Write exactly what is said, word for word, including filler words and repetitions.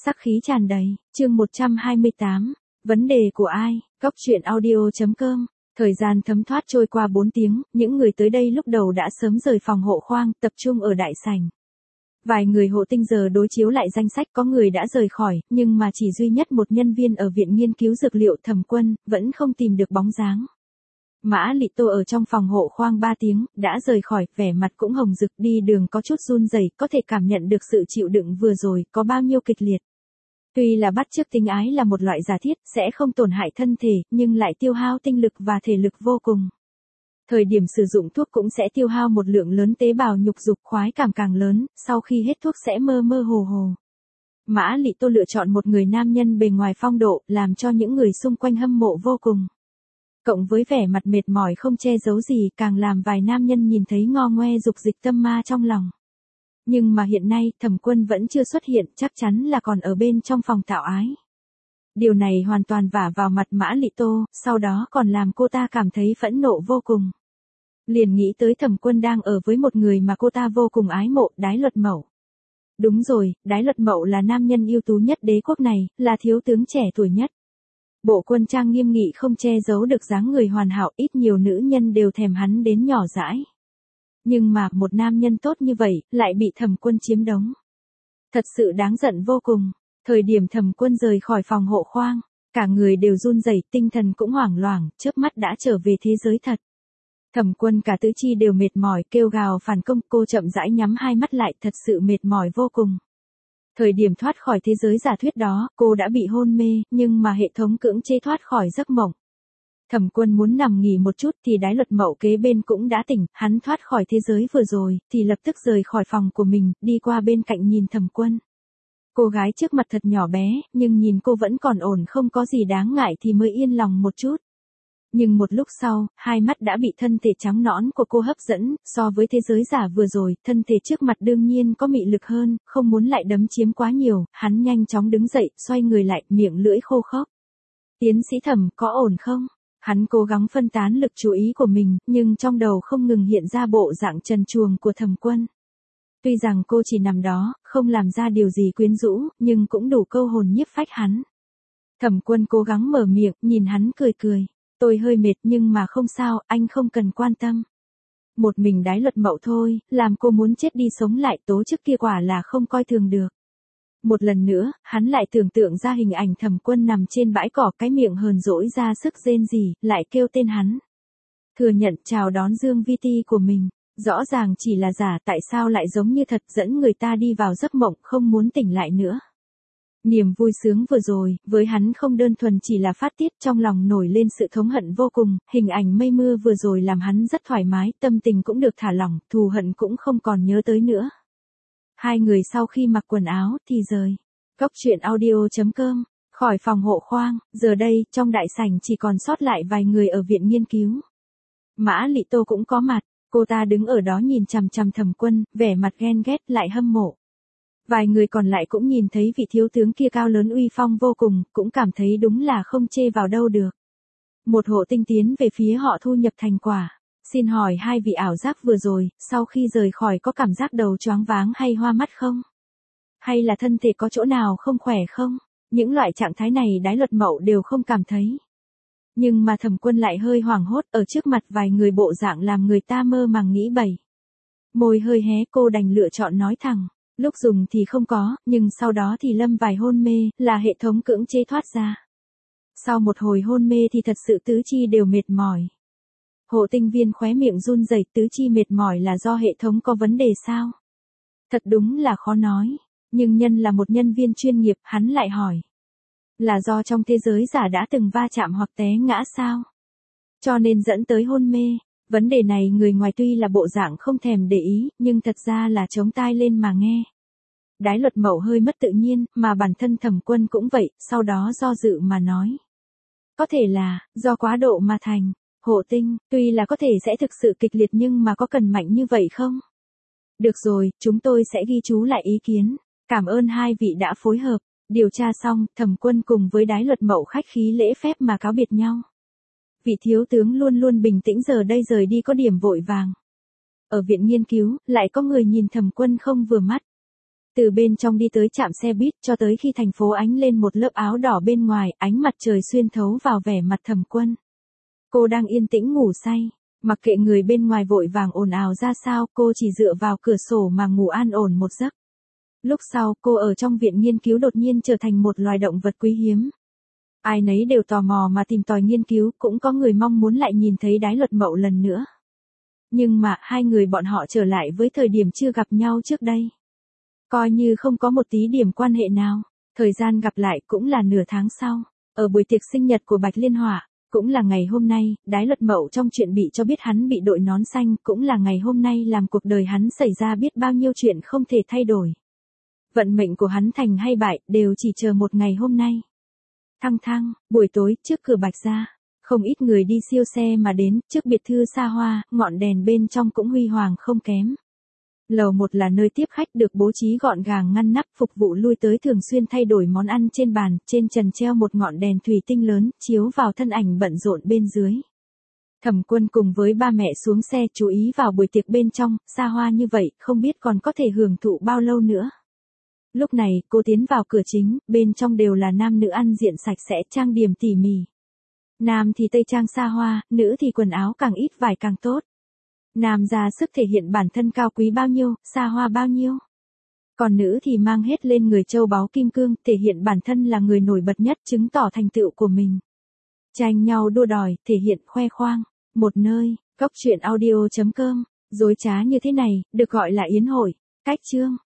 Sắc khí tràn đầy, chương một trăm hai mươi tám, vấn đề của ai, góc truyện audio.com. Thời gian thấm thoát trôi qua bốn tiếng, những người tới đây lúc đầu đã sớm rời phòng hộ khoang, tập trung ở đại sảnh. Vài người hộ tinh giờ đối chiếu lại danh sách, có người đã rời khỏi, nhưng mà chỉ duy nhất một nhân viên ở viện nghiên cứu dược liệu Thẩm Quân, vẫn không tìm được bóng dáng. Mã Lị Tô ở trong phòng hộ khoang ba tiếng, đã rời khỏi, vẻ mặt cũng hồng rực, đi đường có chút run rẩy, có thể cảm nhận được sự chịu đựng vừa rồi, có bao nhiêu kịch liệt. Tuy là bắt chước tình ái là một loại giả thiết, sẽ không tổn hại thân thể, nhưng lại tiêu hao tinh lực và thể lực vô cùng. Thời điểm sử dụng thuốc cũng sẽ tiêu hao một lượng lớn tế bào nhục dục, khoái cảm càng lớn, sau khi hết thuốc sẽ mơ mơ hồ hồ. Mã Lị Tô lựa chọn một người nam nhân bề ngoài phong độ, làm cho những người xung quanh hâm mộ vô cùng. Cộng với vẻ mặt mệt mỏi không che giấu gì, càng làm vài nam nhân nhìn thấy ngo ngoe dục dịch tâm ma trong lòng. Nhưng mà hiện nay, Thẩm Quân vẫn chưa xuất hiện, chắc chắn là còn ở bên trong phòng tạo ái. Điều này hoàn toàn vả vào mặt Mã Lị Tô, sau đó còn làm cô ta cảm thấy phẫn nộ vô cùng. Liền nghĩ tới Thẩm Quân đang ở với một người mà cô ta vô cùng ái mộ, Đái Luật Mậu. Đúng rồi, Đái Luật Mậu là nam nhân ưu tú nhất đế quốc này, là thiếu tướng trẻ tuổi nhất. Bộ quân trang nghiêm nghị không che giấu được dáng người hoàn hảo, ít nhiều nữ nhân đều thèm hắn đến nhỏ dãi. Nhưng mà, một nam nhân tốt như vậy, lại bị Thẩm Quân chiếm đống. Thật sự đáng giận vô cùng. Thời điểm Thẩm Quân rời khỏi phòng hộ khoang, cả người đều run rẩy, tinh thần cũng hoảng loạn, chớp mắt đã trở về thế giới thật. Thẩm Quân cả tứ chi đều mệt mỏi, kêu gào phản công, cô chậm rãi nhắm hai mắt lại, thật sự mệt mỏi vô cùng. Thời điểm thoát khỏi thế giới giả thuyết đó, cô đã bị hôn mê, nhưng mà hệ thống cưỡng chế thoát khỏi giấc mộng. Thẩm Quân muốn nằm nghỉ một chút thì Đái Luật Mậu kế bên cũng đã tỉnh, hắn thoát khỏi thế giới vừa rồi, thì lập tức rời khỏi phòng của mình, đi qua bên cạnh nhìn Thẩm Quân. Cô gái trước mặt thật nhỏ bé, nhưng nhìn cô vẫn còn ổn, không có gì đáng ngại thì mới yên lòng một chút. Nhưng một lúc sau, hai mắt đã bị thân thể trắng nõn của cô hấp dẫn, so với thế giới giả vừa rồi, thân thể trước mặt đương nhiên có mị lực hơn, không muốn lại đấm chiếm quá nhiều, hắn nhanh chóng đứng dậy, xoay người lại, miệng lưỡi khô khốc. Tiến sĩ Thẩm, có ổn không? Hắn cố gắng phân tán lực chú ý của mình, nhưng trong đầu không ngừng hiện ra bộ dạng trần truồng của Thẩm Quân. Tuy rằng cô chỉ nằm đó, không làm ra điều gì quyến rũ, nhưng cũng đủ câu hồn nhiếp phách hắn. Thẩm Quân cố gắng mở miệng, nhìn hắn cười cười. Tôi hơi mệt nhưng mà không sao, anh không cần quan tâm. Một mình Đái Luật Mậu thôi, làm cô muốn chết đi sống lại, tố chức kia quả là không coi thường được. Một lần nữa, hắn lại tưởng tượng ra hình ảnh Thẩm Quân nằm trên bãi cỏ, cái miệng hờn dỗi ra sức rên rỉ, lại kêu tên hắn. Thừa nhận chào đón Dương Vi Ti của mình, rõ ràng chỉ là giả, tại sao lại giống như thật, dẫn người ta đi vào giấc mộng, không muốn tỉnh lại nữa. Niềm vui sướng vừa rồi, với hắn không đơn thuần chỉ là phát tiết, trong lòng nổi lên sự thống hận vô cùng, hình ảnh mây mưa vừa rồi làm hắn rất thoải mái, tâm tình cũng được thả lỏng, thù hận cũng không còn nhớ tới nữa. Hai người sau khi mặc quần áo thì rời. Góc truyện audio.com, khỏi phòng hộ khoang, giờ đây, trong đại sảnh chỉ còn sót lại vài người ở viện nghiên cứu. Mã Lị Tô cũng có mặt, cô ta đứng ở đó nhìn chằm chằm Thẩm Quân, vẻ mặt ghen ghét lại hâm mộ. Vài người còn lại cũng nhìn thấy vị thiếu tướng kia cao lớn uy phong vô cùng, cũng cảm thấy đúng là không chê vào đâu được. Một hộ tinh tiến về phía họ thu nhập thành quả. Xin hỏi hai vị ảo giác vừa rồi, sau khi rời khỏi có cảm giác đầu choáng váng hay hoa mắt không? Hay là thân thể có chỗ nào không khỏe không? Những loại trạng thái này Đái Luật Mậu đều không cảm thấy. Nhưng mà Thẩm Quân lại hơi hoảng hốt, ở trước mặt vài người bộ dạng làm người ta mơ màng nghĩ bậy. Môi hơi hé, cô đành lựa chọn nói thẳng. Lúc dùng thì không có, nhưng sau đó thì lâm vài hôn mê, là hệ thống cưỡng chế thoát ra. Sau một hồi hôn mê thì thật sự tứ chi đều mệt mỏi. Hộ tinh viên khóe miệng run rẩy, tứ chi mệt mỏi là do hệ thống có vấn đề sao? Thật đúng là khó nói, nhưng nhân là một nhân viên chuyên nghiệp, hắn lại hỏi. Là do trong thế giới giả đã từng va chạm hoặc té ngã sao? Cho nên dẫn tới hôn mê. Vấn đề này người ngoài tuy là bộ dạng không thèm để ý, nhưng thật ra là chống tai lên mà nghe. Đái Luật Mậu hơi mất tự nhiên, mà bản thân Thẩm Quân cũng vậy, sau đó do dự mà nói. Có thể là, do quá độ mà thành. Hộ tinh, tuy là có thể sẽ thực sự kịch liệt nhưng mà có cần mạnh như vậy không? Được rồi, chúng tôi sẽ ghi chú lại ý kiến. Cảm ơn hai vị đã phối hợp. Điều tra xong, Thẩm Quân cùng với Đái Luật Mậu khách khí lễ phép mà cáo biệt nhau. Vị thiếu tướng luôn luôn bình tĩnh giờ đây rời đi có điểm vội vàng. Ở viện nghiên cứu, lại có người nhìn Thẩm Quân không vừa mắt. Từ bên trong đi tới trạm xe buýt cho tới khi thành phố ánh lên một lớp áo đỏ bên ngoài, ánh mặt trời xuyên thấu vào vẻ mặt Thẩm Quân. Cô đang yên tĩnh ngủ say, mặc kệ người bên ngoài vội vàng ồn ào ra sao, cô chỉ dựa vào cửa sổ mà ngủ an ổn một giấc. Lúc sau, cô ở trong viện nghiên cứu đột nhiên trở thành một loài động vật quý hiếm. Ai nấy đều tò mò mà tìm tòi nghiên cứu, cũng có người mong muốn lại nhìn thấy Đái Luật Mậu lần nữa. Nhưng mà, hai người bọn họ trở lại với thời điểm chưa gặp nhau trước đây. Coi như không có một tí điểm quan hệ nào, thời gian gặp lại cũng là nửa tháng sau, ở buổi tiệc sinh nhật của Bạch Liên Hỏa, cũng là ngày hôm nay, Đái Luật Mậu trong chuyện bị cho biết hắn bị đội nón xanh, cũng là ngày hôm nay làm cuộc đời hắn xảy ra biết bao nhiêu chuyện không thể thay đổi. Vận mệnh của hắn thành hay bại, đều chỉ chờ một ngày hôm nay. Thăng thăng, buổi tối, trước cửa Bạch gia, không ít người đi siêu xe mà đến, trước biệt thự xa hoa, ngọn đèn bên trong cũng huy hoàng không kém. Lầu một là nơi tiếp khách được bố trí gọn gàng ngăn nắp, phục vụ lui tới thường xuyên thay đổi món ăn trên bàn, trên trần treo một ngọn đèn thủy tinh lớn, chiếu vào thân ảnh bận rộn bên dưới. Thẩm Quân cùng với ba mẹ xuống xe chú ý vào buổi tiệc bên trong, xa hoa như vậy, không biết còn có thể hưởng thụ bao lâu nữa. Lúc này, cô tiến vào cửa chính, bên trong đều là nam nữ ăn diện sạch sẽ, trang điểm tỉ mỉ. Nam thì tây trang xa hoa, nữ thì quần áo càng ít vải càng tốt. Nam ra sức thể hiện bản thân cao quý bao nhiêu, xa hoa bao nhiêu. Còn nữ thì mang hết lên người châu báu kim cương, thể hiện bản thân là người nổi bật nhất, chứng tỏ thành tựu của mình. Tranh nhau đua đòi, thể hiện khoe khoang. Một nơi, góc truyện audio chấm com, dối trá như thế này, được gọi là yến hội. Cách chương